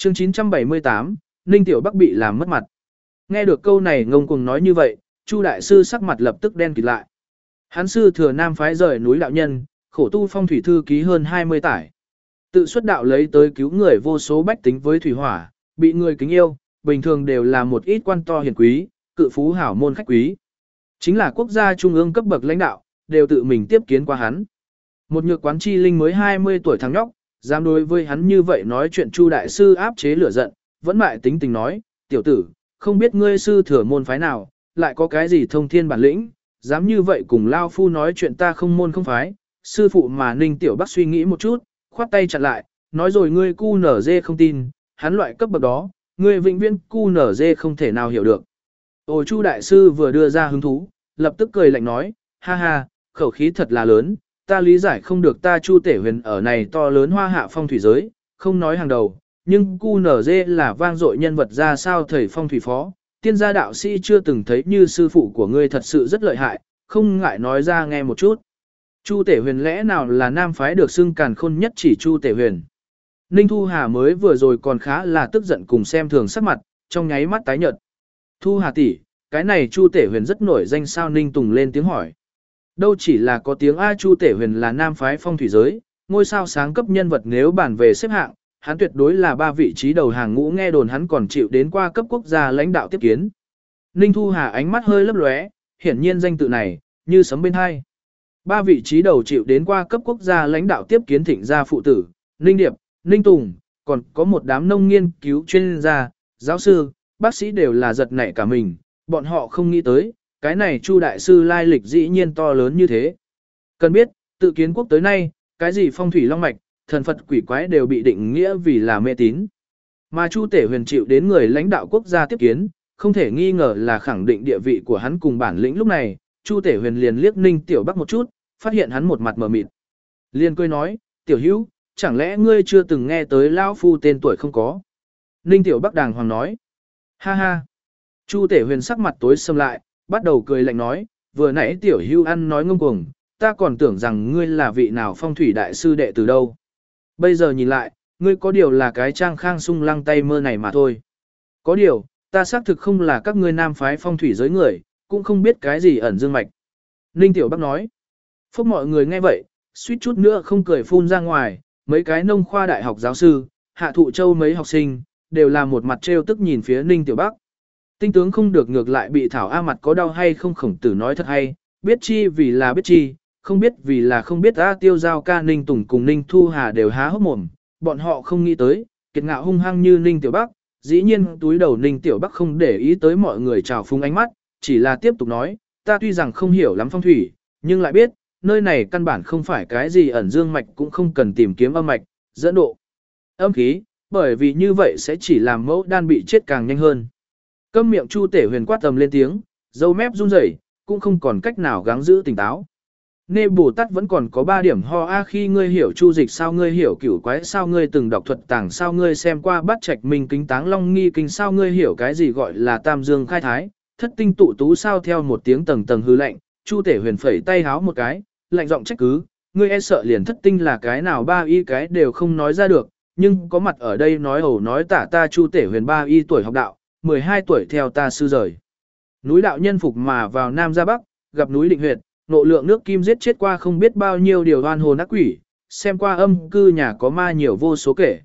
Chương 978, Ninh Tiểu Bắc bị làm mất mặt. Nghe được câu này ngông cuồng nói như vậy, Chu đại sư sắc mặt lập tức đen kịt lại. Hắn sư thừa nam phái rời núi đạo nhân, khổ tu phong thủy thư ký hơn 20 tải. Tự xuất đạo lấy tới cứu người vô số bách tính với thủy hỏa, bị người kính yêu, bình thường đều là một ít quan to hiền quý, cự phú hảo môn khách quý. Chính là quốc gia trung ương cấp bậc lãnh đạo, đều tự mình tiếp kiến qua hắn. Một nhược quán chi linh mới 20 tuổi thằng nhóc, dám đối với hắn như vậy nói chuyện. Chu đại sư áp chế lửa giận, vẫn mại tính tình nói, tiểu tử, không biết ngươi sư thừa môn phái nào, lại có cái gì thông thiên bản lĩnh, dám như vậy cùng lao phu nói chuyện ta không môn không phái. Sư phụ mà Ninh Tiểu Bắc suy nghĩ một chút, khoát tay chặn lại, nói rồi ngươi cu nở dê không tin, hắn loại cấp bậc đó, ngươi vĩnh viễn cu nở dê không thể nào hiểu được. Ôi Chu đại sư vừa đưa ra hứng thú, lập tức cười lạnh nói, ha ha, khẩu khí thật là lớn, ta lý giải không được ta Chu Tể Huyền ở này to lớn hoa hạ phong thủy giới, không nói hàng đầu, nhưng cu nở dê là vang dội nhân vật ra sao thầy phong thủy phó, tiên gia đạo sĩ chưa từng thấy như sư phụ của ngươi thật sự rất lợi hại, không ngại nói ra nghe một chút. Chu Tể Huyền lẽ nào là nam phái được xưng càn khôn nhất chỉ Chu Tể Huyền. Ninh Thu Hà mới vừa rồi còn khá là tức giận cùng xem thường sắc mặt, trong nháy mắt tái nhợt. Thu Hà tỷ, cái này Chu Tể Huyền rất nổi danh sao? Ninh Tùng lên tiếng hỏi. Đâu chỉ là có tiếng A, Chu Tể Huyền là nam phái phong thủy giới, ngôi sao sáng cấp nhân vật, nếu bàn về xếp hạng, hắn tuyệt đối là 3 vị trí đầu hàng ngũ, nghe đồn hắn còn chịu đến qua cấp quốc gia lãnh đạo tiếp kiến. Ninh Thu Hà ánh mắt hơi lấp lóe, hiển nhiên danh tự này, như sấm bên hai. 3 vị trí đầu chịu đến qua cấp quốc gia lãnh đạo tiếp kiến Thịnh gia phụ tử, Ninh Điệp, Ninh Tùng, còn có một đám nông nghiên cứu chuyên gia, giáo sư, bác sĩ đều là giật nảy cả mình, bọn họ không nghĩ tới, cái này Chu đại sư lai lịch dĩ nhiên to lớn như thế. Cần biết, tự kiến quốc tới nay, cái gì phong thủy long mạch, thần Phật quỷ quái đều bị định nghĩa vì là mê tín. Mà Chu Tể Huyền chịu đến người lãnh đạo quốc gia tiếp kiến, không thể nghi ngờ là khẳng định địa vị của hắn cùng bản lĩnh. Lúc này, Chu Tể Huyền liền liếc Ninh Tiểu Bắc một chút, phát hiện hắn một mặt mờ mịt. Liền cười nói, tiểu hữu, chẳng lẽ ngươi chưa từng nghe tới lão phu tên tuổi không có? Ninh Tiểu Bắc đàng hoàng nói, ha ha. Chu Tể Huyền sắc mặt tối sầm lại, bắt đầu cười lạnh nói, vừa nãy tiểu hữu ăn nói ngông cuồng, ta còn tưởng rằng ngươi là vị nào phong thủy đại sư đệ từ đâu. Bây giờ nhìn lại, ngươi có điều là cái trang khang sung lăng tay mơ này mà thôi. Có điều, ta xác thực không là các ngươi nam phái phong thủy giới người, cũng không biết cái gì ẩn dương mạch. Ninh Tiểu Bắc nói, phúc mọi người nghe vậy, suýt chút nữa không cười phun ra ngoài, mấy cái nông khoa đại học giáo sư, Hạ Thụ Châu mấy học sinh, đều là một mặt trêu tức nhìn phía Ninh Tiểu Bắc. Tinh tướng không được ngược lại bị thảo a, mặt có đau hay không? Khổng Tử nói thật hay, biết chi vì là biết chi, không biết vì là không biết. A Tiêu Giao ca, Ninh Tùng cùng Ninh Thu Hà đều há hốc mồm, bọn họ không nghĩ tới, kiệt ngạo hung hăng như Ninh Tiểu Bắc, dĩ nhiên túi đầu. Ninh Tiểu Bắc không để ý tới mọi người trào phúng ánh mắt, chỉ là tiếp tục nói, ta tuy rằng không hiểu lắm phong thủy, nhưng lại biết, nơi này căn bản không phải cái gì ẩn dương mạch, cũng không cần tìm kiếm âm mạch, dẫn độ âm khí, bởi vì như vậy sẽ chỉ làm mẫu đan bị chết càng nhanh hơn. Câm miệng. Chu Tể Huyền quát tầm lên tiếng, dâu mép run rẩy, cũng không còn cách nào gắng giữ tỉnh táo. Nê Bồ Tát vẫn còn có 3 điểm ho a, khi ngươi hiểu chu dịch sao, ngươi hiểu cửu quái sao, ngươi từng đọc thuật tàng sao, ngươi xem qua Bát Trạch Minh Kính Táng Long Nghi Kinh sao, ngươi hiểu cái gì gọi là Tam Dương Khai Thái, Thất Tinh Tụ Tú sao? Theo một tiếng tầng tầng hư lạnh, Chu Tể Huyền phẩy tay háo một cái, lạnh giọng trách cứ, ngươi e sợ liền thất tinh là cái nào 3 y cái đều không nói ra được, nhưng có mặt ở đây nói ẩu nói tả. Ta Chu Tể Huyền 3 y tuổi học đạo, 12 tuổi theo ta sư rời núi đạo nhân phục mà vào Nam ra Bắc, gặp núi Định Huyệt, nộ lượng nước kim giết chết qua không biết bao nhiêu điều oan hồn ác quỷ, xem qua âm cư nhà có ma nhiều vô số kể.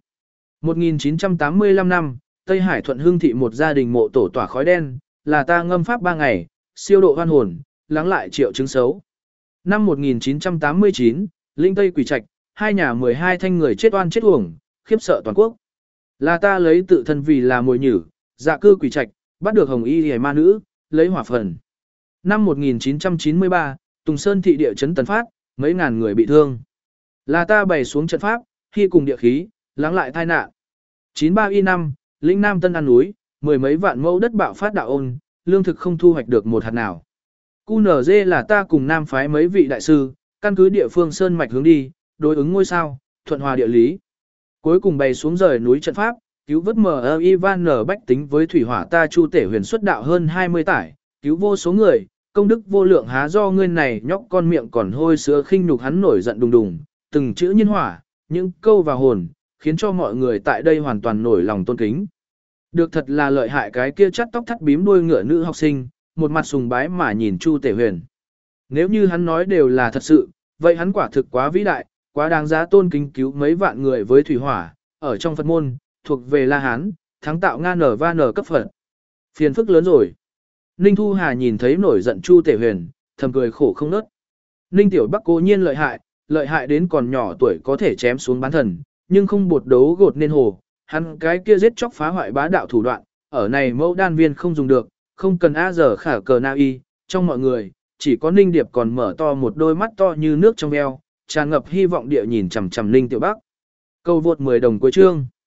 1985 năm, Tây Hải Thuận Hưng thị một gia đình mộ tổ tỏa khói đen, là ta ngâm pháp 3 ngày, siêu độ oan hồn, lắng lại triệu chứng xấu. Năm 1989, Linh Tây Quỷ Trạch, 2 nhà 12 thanh người chết oan chết uổng, khiếp sợ toàn quốc. Là ta lấy tự thân vì là mồi nhử, dạ cư Quỷ Trạch, bắt được hồng y hề ma nữ, lấy hỏa phần. Năm 1993, Tùng Sơn thị địa chấn tần phát, mấy ngàn người bị thương. Là ta bày xuống trận pháp, khi cùng địa khí, lắng lại tai nạn. 93y năm, lĩnh Nam Tân An núi, 10 mấy vạn mẫu đất bạo phát đạo ôn, lương thực không thu hoạch được một hạt nào. QNZ là ta cùng Nam phái mấy vị đại sư, căn cứ địa phương sơn mạch hướng đi, đối ứng ngôi sao, thuận hòa địa lý. Cuối cùng bày xuống rời núi trận pháp, cứu vớt Ivan N bách tính với thủy hỏa. Ta Chu Tể Huyền xuất đạo hơn 20 tải, cứu vô số người, công đức vô lượng, há do ngươi này nhóc con miệng còn hôi sữa khinh nhục. Hắn nổi giận đùng đùng, từng chữ nhiên hỏa, những câu vào hồn, khiến cho mọi người tại đây hoàn toàn nổi lòng tôn kính. Được thật là lợi hại cái kia chắt tóc thắt bím đuôi ngựa nữ học sinh, một mặt sùng bái mà nhìn Chu Tể Huyền. Nếu như hắn nói đều là thật sự, vậy hắn quả thực quá vĩ đại, quá đáng giá tôn kính cứu mấy vạn người với thủy hỏa, ở trong Phật môn, thuộc về La Hán, thắng tạo Nga nở va nở cấp Phật. Phiền phức lớn rồi. Ninh Thu Hà nhìn thấy nổi giận Chu Tể Huyền, thầm cười khổ không nớt. Ninh Tiểu Bắc cố nhiên lợi hại đến còn nhỏ tuổi có thể chém xuống bán thần, nhưng không bột đấu gột nên hồ, hắn cái kia giết chóc phá hoại bá đạo thủ đoạn, ở này mẫu đan viên không dùng được, không cần a giờ khả cờ na y, trong mọi người, chỉ có Ninh Điệp còn mở to một đôi mắt to như nước trong veo, tràn ngập hy vọng địa nhìn chằm chằm Ninh Tiểu Bắc. Câu vượt 10 đồng cuối chương.